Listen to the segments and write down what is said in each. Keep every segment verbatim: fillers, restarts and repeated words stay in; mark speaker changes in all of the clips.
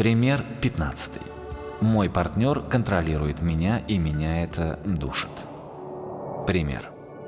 Speaker 1: Пример пятнадцатый. Мой партнер контролирует меня, и меня это душит. Пример.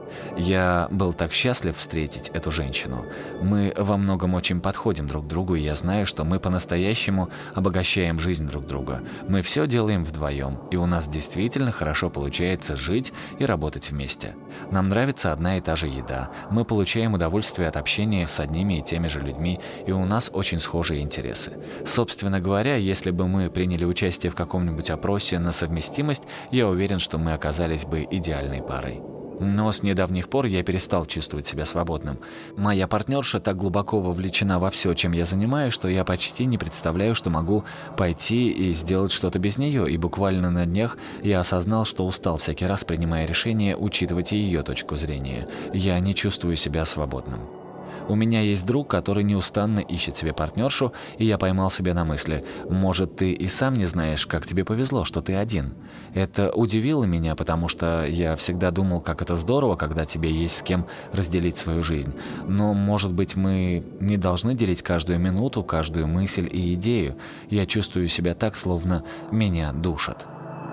Speaker 1: Я был так счастлив встретить эту женщину. Мы во многом очень подходим друг к другу, и я знаю, что мы по-настоящему обогащаем жизнь друг друга. Мы все делаем вдвоем, и у нас действительно хорошо получается жить и работать вместе. Нам нравится одна и та же еда, мы получаем удовольствие от общения с одними и теми же людьми, и у нас очень схожие интересы. Собственно говоря, если бы мы приняли участие в каком-нибудь опросе на совместимость, я уверен, что мы оказались бы идеальной парой. Но с недавних пор я перестал чувствовать себя свободным. Моя партнерша так глубоко вовлечена во все, чем я занимаюсь, что я почти не представляю, что могу пойти и сделать что-то без нее, и буквально на днях я осознал, что устал всякий раз, принимая решение, учитывать ее точку зрения. Я не чувствую себя свободным. У меня есть друг, который неустанно ищет себе партнершу, и я поймал себя на мысли: может, ты и сам не знаешь, как тебе повезло, что ты один. Это удивило меня, потому что я всегда думал, как это здорово, когда тебе есть с кем разделить свою жизнь. Но, может быть, мы не должны делить каждую минуту, каждую мысль и идею. Я чувствую себя так, словно меня душат.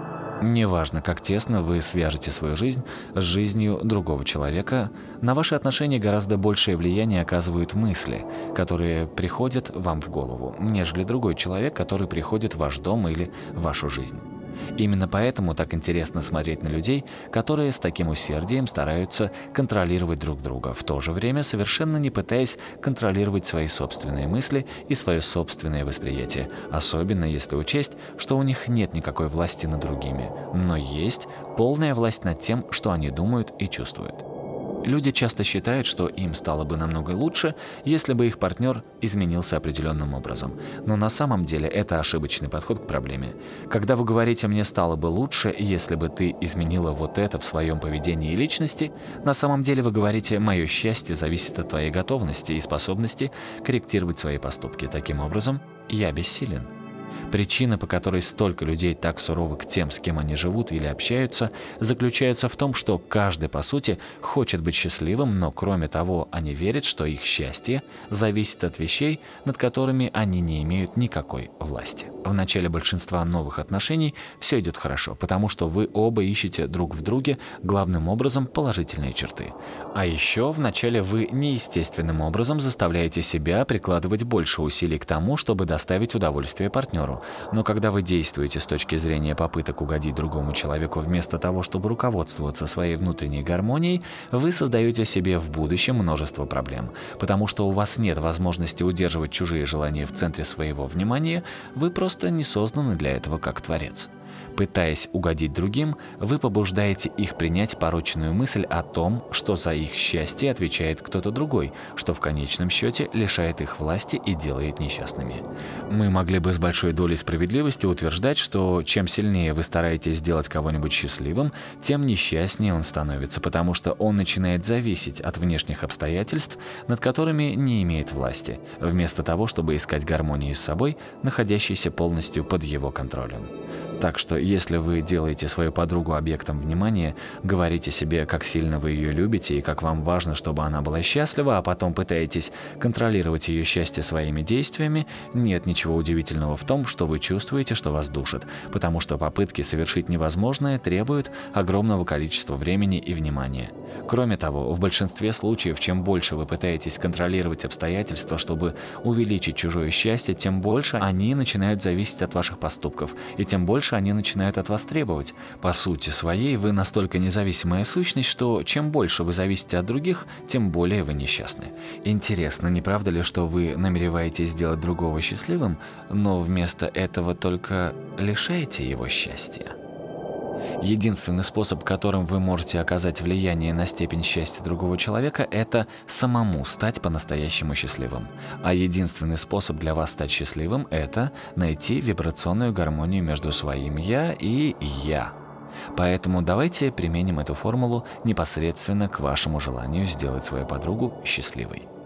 Speaker 1: Неважно, как тесно вы свяжете свою жизнь с жизнью другого человека, на ваши отношения гораздо большее влияние оказывают мысли, которые приходят вам в голову, нежели другой человек, который приходит в ваш дом или в вашу жизнь. Именно поэтому так интересно смотреть на людей, которые с таким усердием стараются контролировать друг друга, в то же время совершенно не пытаясь контролировать свои собственные мысли и свое собственное восприятие, особенно если учесть, что у них нет никакой власти над другими, но есть полная власть над тем, что они думают и чувствуют. Люди часто считают, что им стало бы намного лучше, если бы их партнер изменился определенным образом. Но на самом деле это ошибочный подход к проблеме. Когда вы говорите «мне стало бы лучше, если бы ты изменила вот это в своем поведении и личности», на самом деле вы говорите «мое счастье зависит от твоей готовности и способности корректировать свои поступки. Таким образом, я бессилен». Причина, по которой столько людей так суровы к тем, с кем они живут или общаются, заключается в том, что каждый, по сути, хочет быть счастливым, но кроме того, они верят, что их счастье зависит от вещей, над которыми они не имеют никакой власти. В начале большинства новых отношений все идет хорошо, потому что вы оба ищете друг в друге главным образом положительные черты. А еще вначале вы неестественным образом заставляете себя прикладывать больше усилий к тому, чтобы доставить удовольствие партнеру. Но когда вы действуете с точки зрения попыток угодить другому человеку вместо того, чтобы руководствоваться своей внутренней гармонией, вы создаете себе в будущем множество проблем. Потому что у вас нет возможности удерживать чужие желания в центре своего внимания, вы просто не созданы для этого как творец. Пытаясь угодить другим, вы побуждаете их принять порочную мысль о том, что за их счастье отвечает кто-то другой, что в конечном счете лишает их власти и делает несчастными. Мы могли бы с большой долей справедливости утверждать, что чем сильнее вы стараетесь сделать кого-нибудь счастливым, тем несчастнее он становится, потому что он начинает зависеть от внешних обстоятельств, над которыми не имеет власти, вместо того, чтобы искать гармонию с собой, находящейся полностью под его контролем. Так что, если вы делаете свою подругу объектом внимания, говорите себе, как сильно вы ее любите и как вам важно, чтобы она была счастлива, а потом пытаетесь контролировать ее счастье своими действиями, нет ничего удивительного в том, что вы чувствуете, что вас душит, потому что попытки совершить невозможное требуют огромного количества времени и внимания. Кроме того, в большинстве случаев, чем больше вы пытаетесь контролировать обстоятельства, чтобы увеличить чужое счастье, тем больше они начинают зависеть от ваших поступков, и тем больше они начинают от вас требовать. По сути своей, вы настолько независимая сущность, что чем больше вы зависите от других, тем более вы несчастны. Интересно, не правда ли, что вы намереваетесь сделать другого счастливым, но вместо этого только лишаете его счастья? Единственный способ, которым вы можете оказать влияние на степень счастья другого человека, это самому стать по-настоящему счастливым. А единственный способ для вас стать счастливым – это найти вибрационную гармонию между своим «я» и «я». Поэтому давайте применим эту формулу непосредственно к вашему желанию сделать свою подругу счастливой.